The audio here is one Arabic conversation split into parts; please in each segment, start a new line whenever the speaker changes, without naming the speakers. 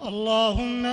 اللهم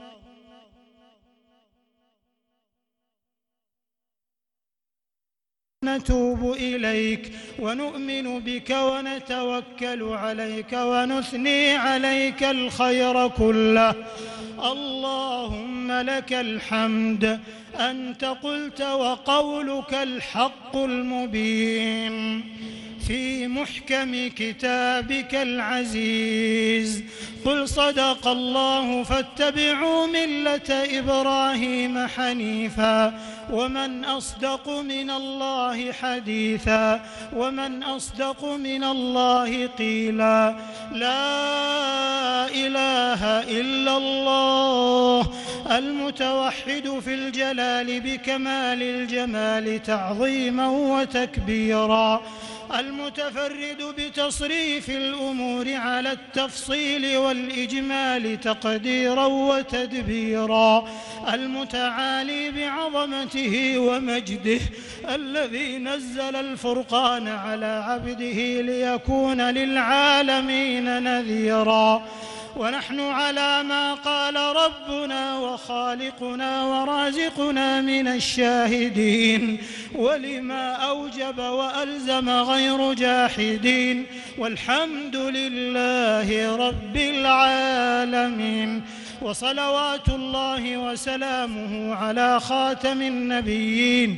نتوب إليك ونؤمن بك ونتوكل عليك ونثني عليك الخير كله. اللهم لك الحمد، أنت قلت وقولك الحق المبين في محكم كتابك العزيز. قل صدق الله فاتبعوا ملة إبراهيم حنيفا ومن أصدق من الله حديثا ومن أصدق من الله قيلا. لا إله إلا الله المتوحد في الجلال بكمال الجمال تعظيما وتكبيرا، المتفرد بتصريف الأمور على التفصيل والإجمال تقديرا وتدبيرا، المتعالي بعظمته ومجده، الذي نزل الفرقان على عبده ليكون للعالمين نذيرا. ونحن على ما قال ربنا وخالقنا ورازقنا من الشاهدين، ولما أوجب وألزم غير جاحدين، والحمد لله رب العالمين. وصلوات الله وسلامه على خاتم النبيين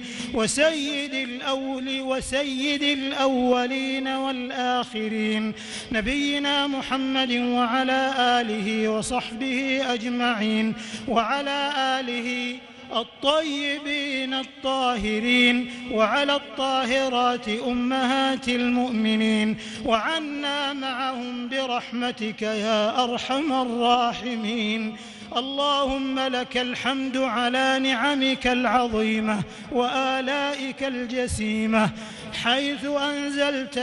وسيد الأولين والآخرين، نبينا محمد وعلى آله وصحبه أجمعين، وعلى آله الطيبين الطاهرين، وعلى الطاهرات أمهات المؤمنين، وعنا معهم برحمتك يا أرحم الراحمين. اللهم لك الحمد على نعمك العظيمة وآلائك الجسيمة، حيث أنزلت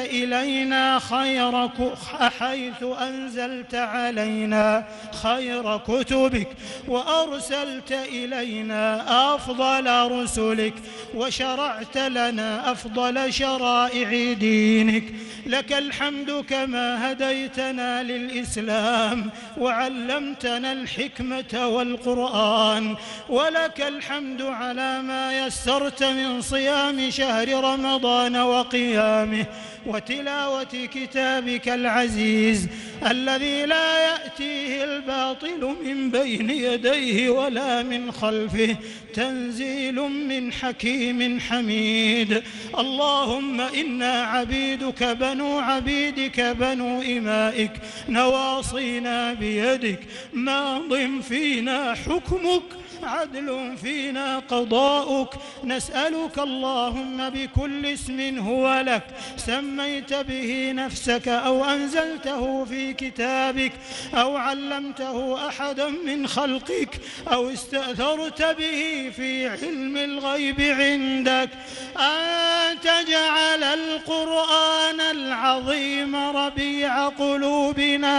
علينا خير كتبك، وأرسلت إلينا أفضل رسلك، وشرعت لنا أفضل شرائع دينك. لك الحمد كما هديتنا للإسلام وعلمتنا الحكمة والقرآن، ولك الحمد على ما يسرت من صيام شهر رمضان وقيامه وتلاوة كتابك العزيز الذي لا يأتيه الباطل من بين يديه ولا من خلفه، تنزيل من حكيم حميد. اللهم إنا عبيدك بنو عبيدك بنو إمائك، نواصينا بيدك، ماض فينا حكمك، عدل فينا قضاؤك. نسألك اللهم بكل اسم هو لك سميت به نفسك أو أنزلته في كتابك أو علمته أحدا من خلقك أو استأثرت به في علم الغيب عندك، أن تجعل القرآن العظيم ربيع قلوبنا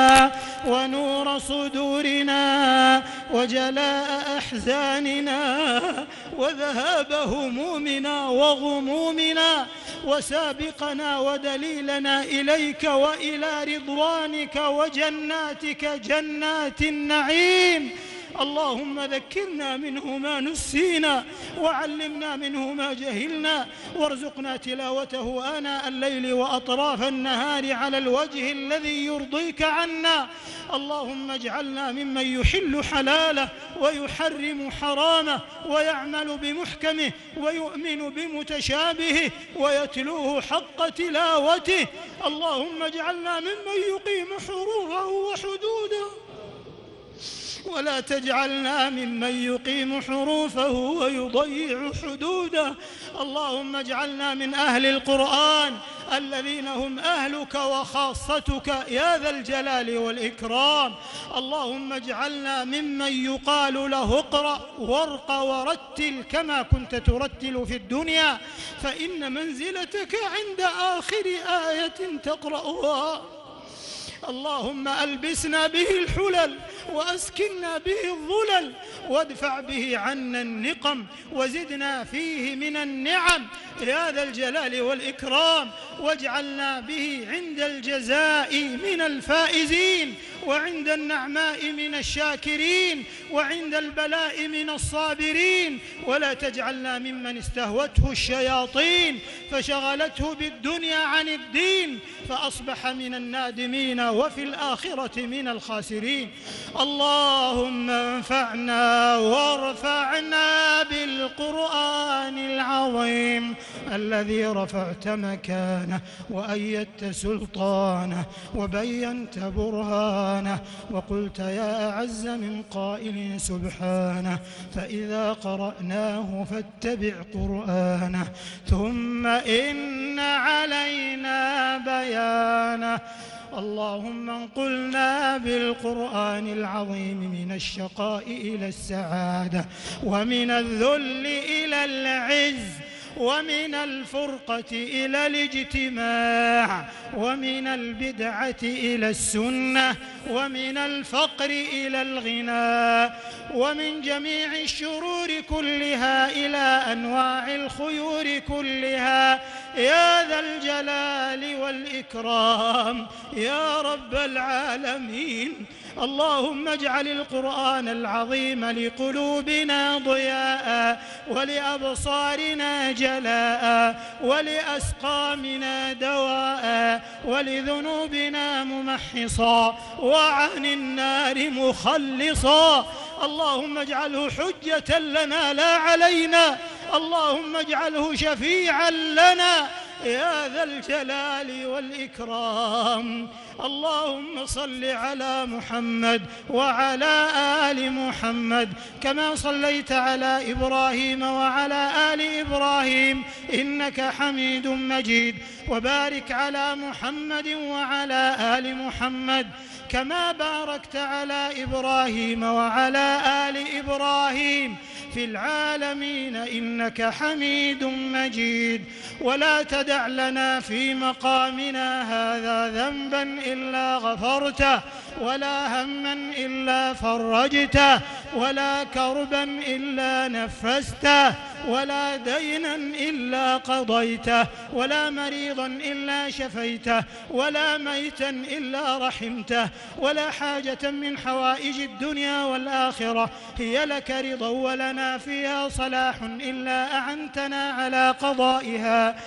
ونور صدورنا وجلاء أحزاننا وذهاب همومنا وغمومنا، وسابقنا ودليلنا إليك وإلى رضوانك وجناتك جنات النعيم. اللهم ذكرنا منه ما نسينا وعلمنا منه ما جهلنا، وارزقنا تلاوته آناء الليل وأطراف النهار على الوجه الذي يرضيك عنا. اللهم اجعلنا ممن يحل حلاله ويحرم حرامه ويعمل بمحكمه ويؤمن بمتشابهه ويتلوه حق تلاوته. اللهم اجعلنا ممن يقيم حروفه وحدوده، ولا تجعلنا ممن يقيم حروفه ويضيع حدوده. اللهم اجعلنا من أهل القرآن الذين هم أهلك وخاصتك يا ذا الجلال والإكرام. اللهم اجعلنا ممن يقال له اقرأ وارق ورتل كما كنت ترتل في الدنيا، فإن منزلتك عند آخر آية تقرأها. اللهم ألبسنا به الحلل وأسكنا به الظلل، وادفع به عنا النقم، وزدنا فيه من النعم يا ذا الجلال والإكرام، واجعلنا به عند الجزاء من الفائزين، وعند النعماء من الشاكرين، وعند البلاء من الصابرين، ولا تجعلنا ممن استهوته الشياطين فشغلته بالدنيا عن الدين فأصبح من النادمين وفي الآخرة من الخاسرين. اللهم انفعنا وارفعنا بالقرآن العظيم الذي رفعت مكانه وأيدت سلطانه وبينت برهانه، وقلت يا أعز من قائل سبحانه فإذا قرأناه فاتبع قرآنه ثم إن علينا بيانه. اللهم انقلنا بالقرآن العظيم من الشقاء إلى السعادة، ومن الذل إلى العز، ومن الفرقة إلى الاجتماع، ومن البدعة إلى السنة، ومن الفقر إلى الغنى، ومن جميع الشرور كلها إلى أنواع الخيور كلها يا ذا الجلال والإكرام يا رب العالمين. اللهم اجعل القرآن العظيم لقلوبنا ضياء، ولأبصارنا جلاء، ولأسقامنا دواء، ولذنوبنا ممحصا، وعن النار مخلصا. اللهم اجعله حجة لنا لا علينا، اللهم اجعله شفيعا لنا يا ذا الجلال والإكرام. اللهم صل على محمد وعلى آل محمد كما صليت على إبراهيم وعلى آل إبراهيم إنك حميد مجيد، وبارك على محمد وعلى آل محمد كما باركت على إبراهيم وعلى آل إبراهيم في العالمين إنك حميد مجيد. ولا تدع لنا في مقامنا هذا ذنبا إلا غفرته، ولا هما إلا فرجته، ولا كربا إلا نفسته، ولا دينا إلا قضيته، ولا مريضا إلا شفيته، ولا ميتا إلا رحمته، ولا حاجة من حوائج الدنيا والآخرة هي لك رضا ولنا فيها صلاح إلا أعنتنا على قضائها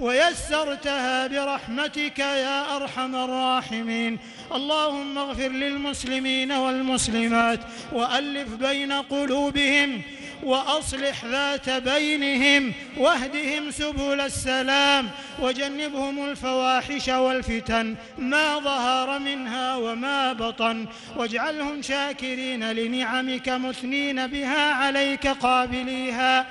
ويسرتها برحمتك يا أرحم الراحمين. اللهم اغفر للمسلمين والمسلمات وألف بين قلوبهم وأصلح ذات بينهم، واهدهم سبل السلام، وجنبهم الفواحش والفتن ما ظهر منها وما بطن، واجعلهم شاكرين لنعمك مثنين بها عليك قابليها،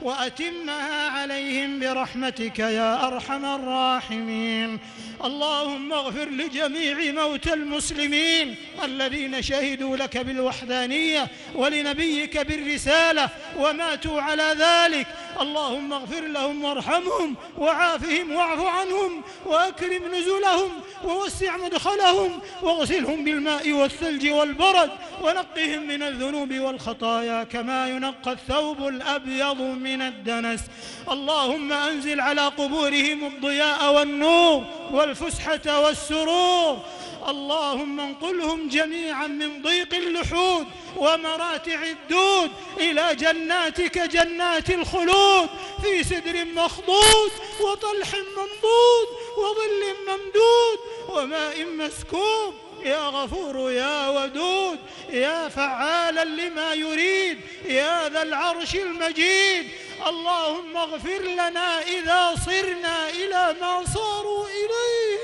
وأتمها عليهم برحمتك يا أرحم الراحمين. اللهم اغفر لجميع موتى المسلمين الذين شهدوا لك بالوحدانية ولنبيك بالرسالة وماتوا على ذلك. اللهم اغفر لهم وارحمهم وعافهم واعف عنهم وأكرم نزلهم ووسع مدخلهم واغسلهم بالماء والثلج والبرد ونقهم من الذنوب والخطايا كما ينقى الثوب الأبيض من الدنس. اللهم أنزل على قبورهم الضياء والنور والفسحة والسرور. اللهم انقلهم جميعا من ضيق اللحود ومراتع الدود إلى جناتك جنات الخلود في سدر مخضود وطلح منضود وظل ممدود وماء مسكوب يا غفور يا ودود يا فعالا لما يريد يا ذا العرش المجيد. اللهم اغفر لنا إذا صرنا إلى ما صاروا إليه.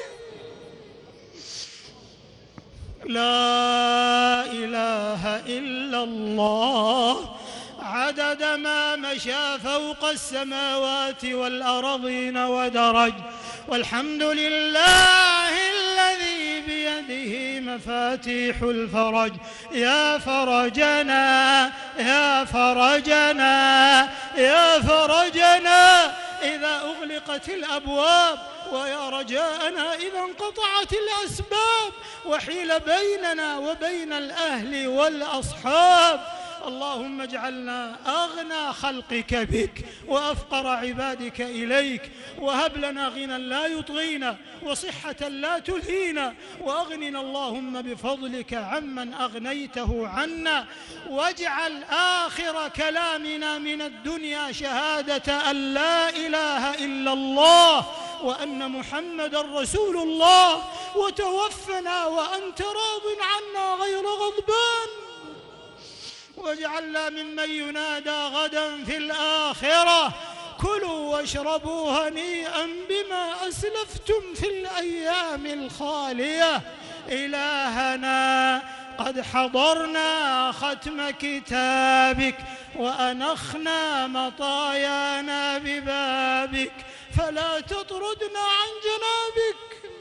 لا إله إلا الله عدد ما مشى فوق السماوات والأرضين ودرج، والحمد لله الذي بيده مفاتيح الفرج. يا فرجنا يا فرجنا يا فرجنا إذا أغلقت الأبواب، ويا رجاءنا إذا انقطعت الأسباب، وحيل بيننا وبين الأهل والأصحاب. اللهم اجعلنا أغنى خلقك بك وأفقر عبادك إليك، وهب لنا غنى لا يطغينا وصحة لا تلهينا، وأغننا اللهم بفضلك عمن أغنيته عنا، واجعل آخر كلامنا من الدنيا شهادة أن لا إله إلا الله وأن محمد رسول الله، وتوفنا وأنت راض عنا غير غضبان، واجعلنا ممن ينادى غدا في الآخرة: كلوا واشربوا هنيئا بما أسلفتم في الأيام الخالية. إلهنا قد حضرنا ختم كتابك وأنخنا مطايانا ببابك، فلا تطردنا عن جنابك،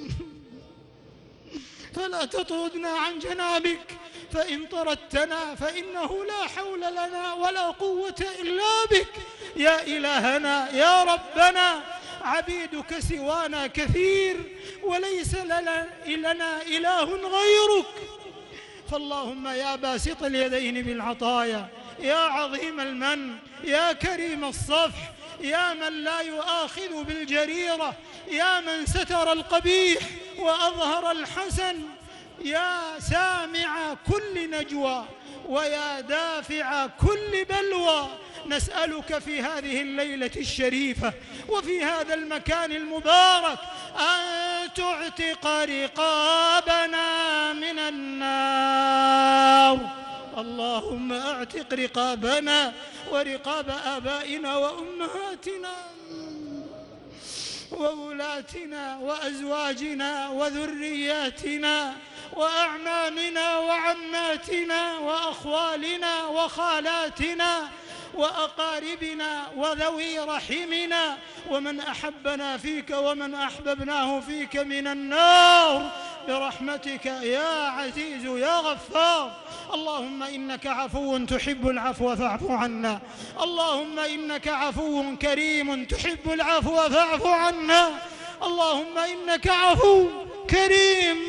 فلا تطردنا عن جنابك، فإن طردتنا فإنه لا حول لنا ولا قوة إلا بك. يا إلهنا يا ربنا، عبيدك سوانا كثير وليس لنا إله غيرك، فاللهم يا باسط اليدين بالعطايا، يا عظيم المن، يا كريم الصفح، يا من لا يؤاخذ بالجريرة، يا من ستر القبيح وأظهر الحسن، يا سامع كل نجوى ويا دافع كل بلوى، نسألك في هذه الليلة الشريفة وفي هذا المكان المبارك أن تعتق رقابنا من النار. اللهم اعتق رقابنا ورقاب آبائنا وأمهاتنا وولاتنا وأزواجنا وذرياتنا وأعمامنا وعماتنا وأخوالنا وخالاتنا وأقاربنا وذوي رحمنا ومن أحبنا فيك ومن أحببناه فيك من النار برحمتك يا عزيز يا غفار. اللهم إنك عفو تحب العفو فاعف عنا، اللهم إنك عفو كريم تحب العفو فاعف عنا، اللهم إنك عفو كريم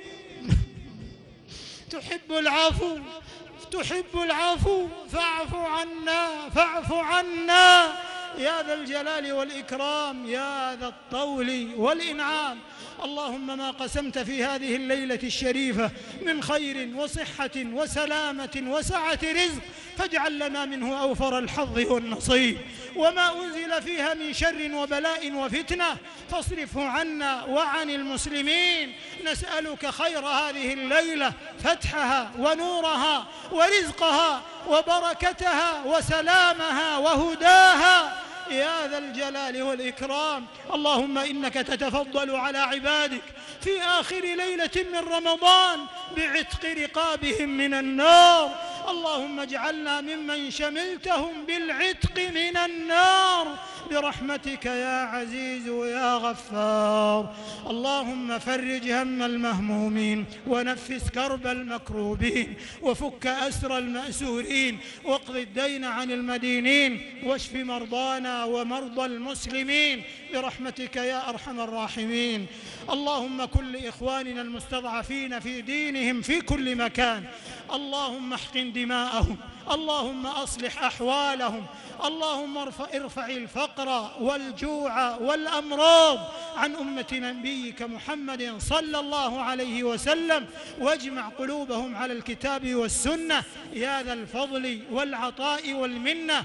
تحب العفو فاعف عنا، فاعف عنا يا ذا الجلال والإكرام يا ذا الطول والإنعام. اللهم ما قسمت في هذه الليلة الشريفة من خير وصحة وسلامة وسعة رزق فاجعل لنا منه أوفر الحظ والنصيب، وما أنزل فيها من شر وبلاء وفتنة فاصرفه عنا وعن المسلمين. نسألك خير هذه الليلة، فتحها ونورها ورزقها وبركتها وسلامها وهداها يا ذا الجلال والإكرام. اللهم إنك تتفضل على عبادك في آخر ليلة من رمضان بعتق رقابهم من النار، اللهم اجعلنا ممن شملتهم بالعتق من النار برحمتك يا عزيز يا غفار. اللهم فرج هم المهمومين ونفس كرب المكروبين وفك أسر المأسورين واقض الدين عن المدينين واشف مرضانا ومرضى المسلمين برحمتك يا أرحم الراحمين. اللهم كن لإخواننا المستضعفين في دينهم في كل مكان، اللهم احقن دماءهم، اللهم أصلح أحوالهم، اللهم ارفع الفقر والجوع والأمراض عن أمة نبيك محمد صلى الله عليه وسلم، واجمع قلوبهم على الكتاب والسنة يا ذا الفضل والعطاء والمنة.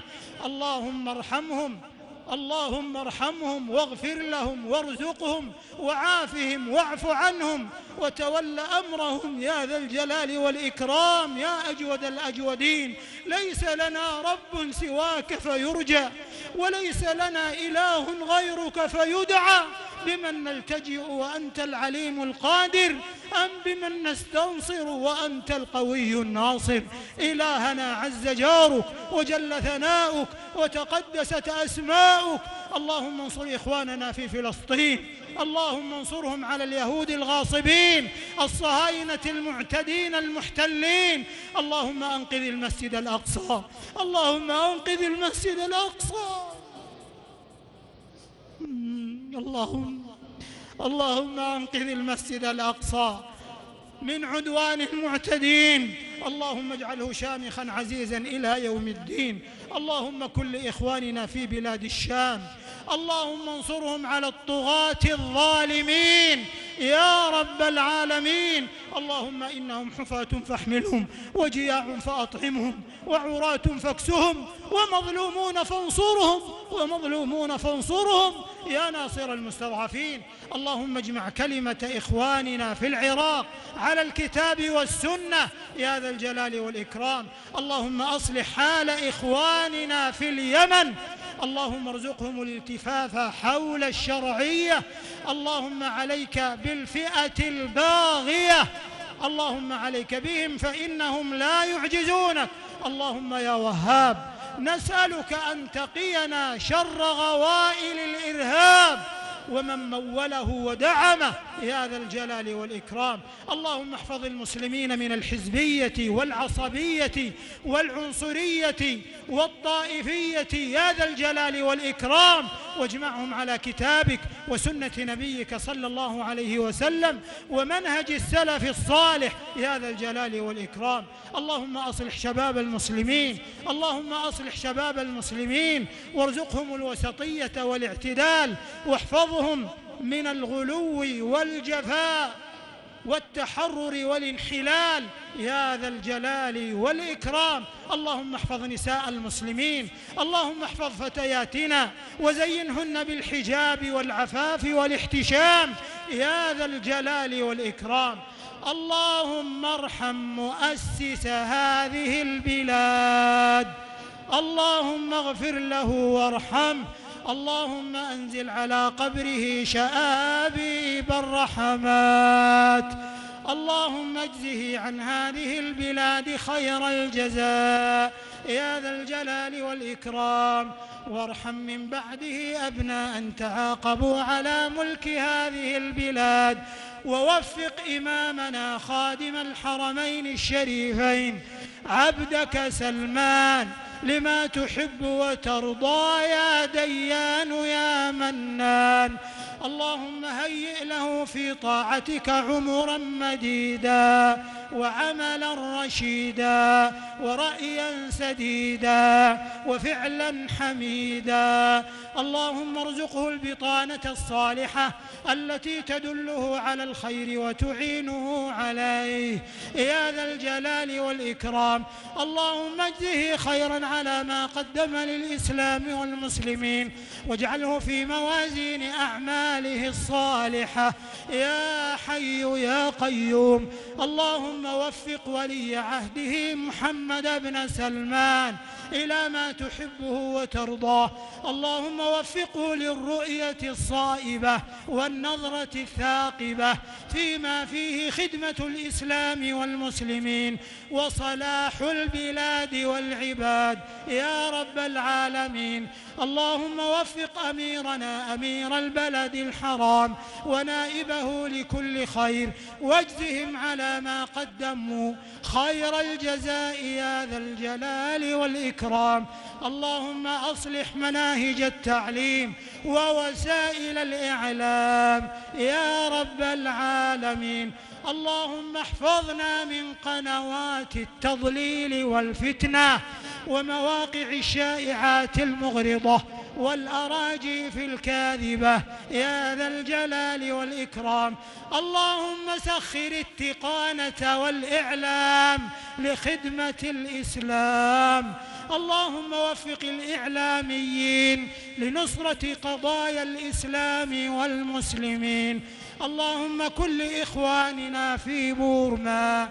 اللهم ارحمهم واغفر لهم وارزقهم وعافهم واعف عنهم وتول أمرهم يا ذا الجلال والإكرام يا أجود الأجودين. ليس لنا رب سواك فيرجى وليس لنا إله غيرك فيدعى، بمن نلتجئ وأنت العليم القادر أم بمن نستنصر وأنت القوي الناصر. إلهنا عز جارك وجل ثناؤك وتقدست أسماؤك، اللهم انصر إخواننا في فلسطين، اللهم انصرهم على اليهود الغاصبين الصهاينة المعتدين المحتلين. اللهم أنقذ المسجد الأقصى، اللهم أنقذ المسجد الأقصى، اللهم أنقذ المسجد الأقصى، من عدوان المعتدين. اللهم اجعله شامخا عزيزا إلى يوم الدين. اللهم كن لإخواننا في بلاد الشام، اللهم انصرهم على الطغاة الظالمين يا رب العالمين. اللهم إنهم حفاة فاحملهم، وجياع فأطعمهم، وعراة فاكسهم، ومظلومون فانصرهم يا ناصر المستضعفين. اللهم اجمع كلمة إخواننا في العراق على الكتاب والسنة يا ذا الجلال والإكرام. اللهم أصلح حال إخواننا في اليمن، اللهم ارزقهم الالتفاف حول الشرعية. اللهم عليك بالفئة الباغية، اللهم عليك بهم فإنهم لا يعجزونك. اللهم يا وهاب نسألك أن تقينا شر غوائل الإرهاب ومن موله ودعمه يا ذا الجلال والإكرام. اللهم احفظ المسلمين من الحزبية والعصبية والعنصرية والطائفية يا ذا الجلال والإكرام، واجمعهم على كتابك وسنة نبيك صلى الله عليه وسلم ومنهج السلف الصالح يا ذا الجلال والإكرام. اللهم أصلح شباب المسلمين، اللهم أصلح شباب المسلمين وارزقهم الوسطية والاعتدال، واحفظهم من الغلو والجفاء والتحرر والانحلال يا ذا الجلال والإكرام. اللهم احفظ نساء المسلمين، اللهم احفظ فتياتنا وزينهن بالحجاب والعفاف والاحتشام يا ذا الجلال والإكرام. اللهم ارحم مؤسس هذه البلاد، اللهم اغفر له وارحمه، اللهم أنزل على قبره شآبيب الرحمات، اللهم اجزه عن هذه البلاد خير الجزاء يا ذا الجلال والإكرام. وارحم من بعده أبناء تعاقبوا على ملك هذه البلاد، ووفق إمامنا خادم الحرمين الشريفين عبدك سلمان لما تحب وترضى يا ديان يا منان. اللهم هيئ له في طاعتك عمرا مديدا وعملا رشيدا ورأيا سديدا وفعلا حميدا. اللهم ارزقه البطانة الصالحة التي تدله على الخير وتعينه عليه يا ذا الجلال والإكرام. اللهم اجزه خيرا على ما قدم للإسلام والمسلمين، واجعله في موازين أعماله الصالحة يا حي يا قيوم. اللهم وفق ولي عهده محمد بن سلمان إلى ما تحبه وترضاه، اللهم وفقه للرؤية الصائبة والنظرة الثاقبة فيما فيه خدمة الإسلام والمسلمين وصلاح البلاد والعباد يا رب العالمين. اللهم وفق أميرنا أمير البلد الحرام ونائبه لكل خير، واجزهم على ما قدموا خير الجزاء يا ذا الجلال والإكرام. اللهم أصلح مناهج التعليم ووسائل الإعلام يا رب العالمين. اللهم احفظنا من قنوات التضليل والفتنة ومواقع الشائعات المغرضة والأراجيف الكاذبة يا ذا الجلال والإكرام. اللهم سخر التقانة والإعلام لخدمة الإسلام. اللهم وفق الإعلاميين لنصرة قضايا الإسلام والمسلمين. اللهم كن لإخواننا في بورما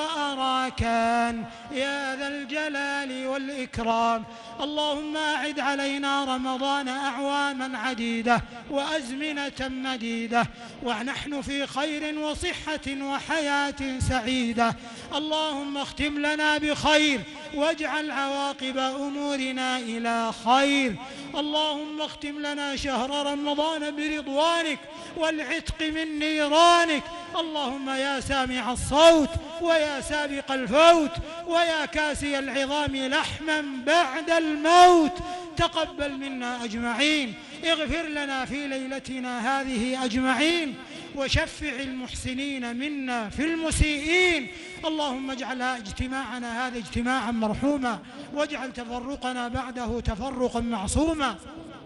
وأراكان يا ذا الجلال والإكرام. اللهم أعد علينا رمضان أعواما عديدة وأزمنة مديدة، ونحن في خير وصحة وحياة سعيدة. اللهم اختم لنا بخير واجعل عواقب أمورنا إلى خير. اللهم اختم لنا شهر رمضان برضوانك والعتق من نيرانك. اللهم يا سامع الصوت ويا سابق الفوت ويا كاسي العظام لحما بعد الموت، تقبل منا أجمعين، اغفر لنا في ليلتنا هذه أجمعين، وشفع المحسنين منا في المسيئين. اللهم اجعل اجتماعنا هذا اجتماعا مرحوما، واجعل تفرقنا بعده تفرقا معصوما،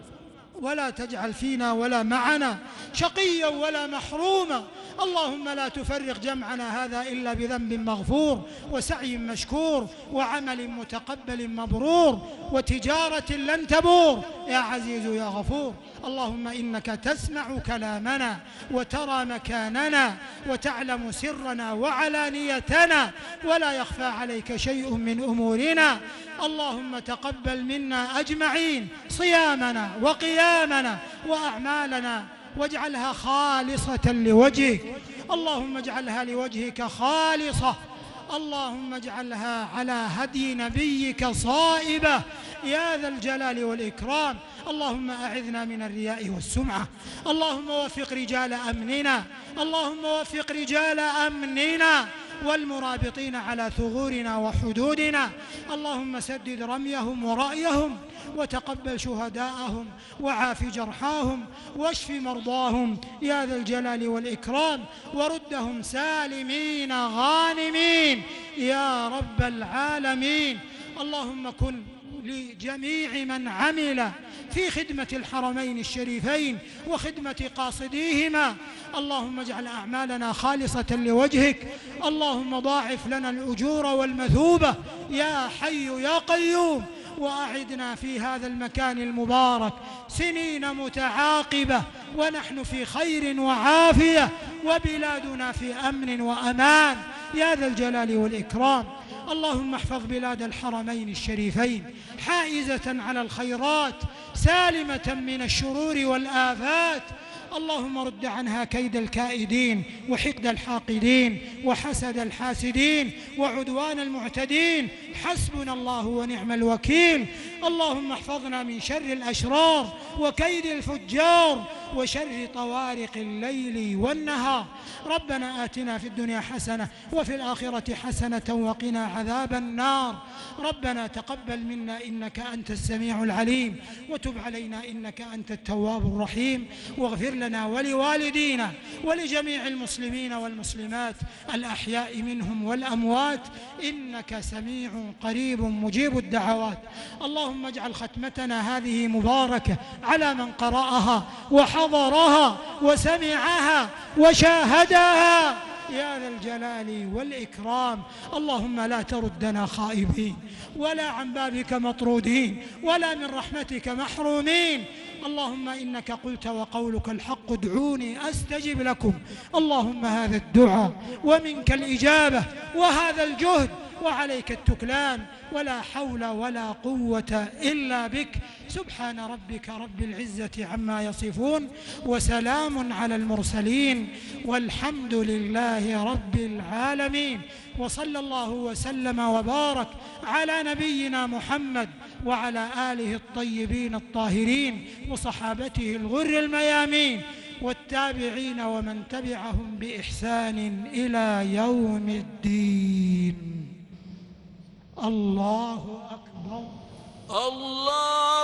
ولا تجعل فينا ولا معنا شقيا ولا محروما. اللهم لا تفرق جمعنا هذا إلا بذنب مغفور، وسعي مشكور، وعمل متقبل مبرور، وتجارة لن تبور يا عزيز يا غفور. اللهم إنك تسمع كلامنا وترى مكاننا وتعلم سرنا وعلانيتنا، ولا يخفى عليك شيء من أمورنا. اللهم تقبل منا أجمعين صيامنا وقيامنا وأعمالنا، واجعلها خالصة لوجهك. اللهم اجعلها لوجهك خالصة. اللهم اجعلها على هدي نبيك صائبة يا ذا الجلال والإكرام. اللهم أعذنا من الرياء والسمعة. اللهم وفق رجال أمننا، اللهم وفق رجال أمننا والمرابطين على ثغورنا وحدودنا. اللهم سدد رميهم ورأيهم، وتقبل شهداءهم، وعاف جرحاهم، واشف مرضاهم يا ذا الجلال والإكرام، وردهم سالمين غانمين يا رب العالمين. اللهم كن لجميع من عمل في خدمة الحرمين الشريفين وخدمة قاصديهما. اللهم اجعل أعمالنا خالصة لوجهك. اللهم ضاعف لنا الأجور والمثوبة يا حي يا قيوم، وأعدنا في هذا المكان المبارك سنين متعاقبة ونحن في خير وعافية، وبلادنا في أمن وأمان يا ذا الجلال والإكرام. اللهم احفظ بلاد الحرمين الشريفين حائزة على الخيرات، سالمة من الشرور والآفات. اللهم رد عنها كيد الكائدين وحقد الحاقدين وحسد الحاسدين وعدوان المعتدين. حسبنا الله ونعم الوكيل. اللهم احفظنا من شر الأشرار وكيد الفجار وشر طوارق الليل والنهار. ربنا آتنا في الدنيا حسنة وفي الآخرة حسنة وقنا عذاب النار. ربنا تقبل منا إنك أنت السميع العليم، وتب علينا إنك أنت التواب الرحيم، واغفر لنا ولوالدينا ولجميع المسلمين والمسلمات الأحياء منهم والأموات، إنك سميع قريب مجيب الدعوات. اللهم اجعل ختمتنا هذه مباركة على من قرأها وحضرها وسمعها وشاهدها يا ذا الجلال والإكرام. اللهم لا تردنا خائبين، ولا عن بابك مطرودين، ولا من رحمتك محرومين. اللهم إنك قلت وقولك الحق ادعوني أستجب لكم. اللهم هذا الدعاء ومنك الإجابة وهذا الجهد وعليك التكلان، ولا حول ولا قوة إلا بك. سبحان ربك رب العزة عما يصفون، وسلام على المرسلين، والحمد لله رب العالمين. وصلى الله وسلم وبارك على نبينا محمد وعلى آله الطيبين الطاهرين وصحابته الغر الميامين والتابعين ومن تبعهم بإحسان إلى يوم الدين. الله أكبر. الله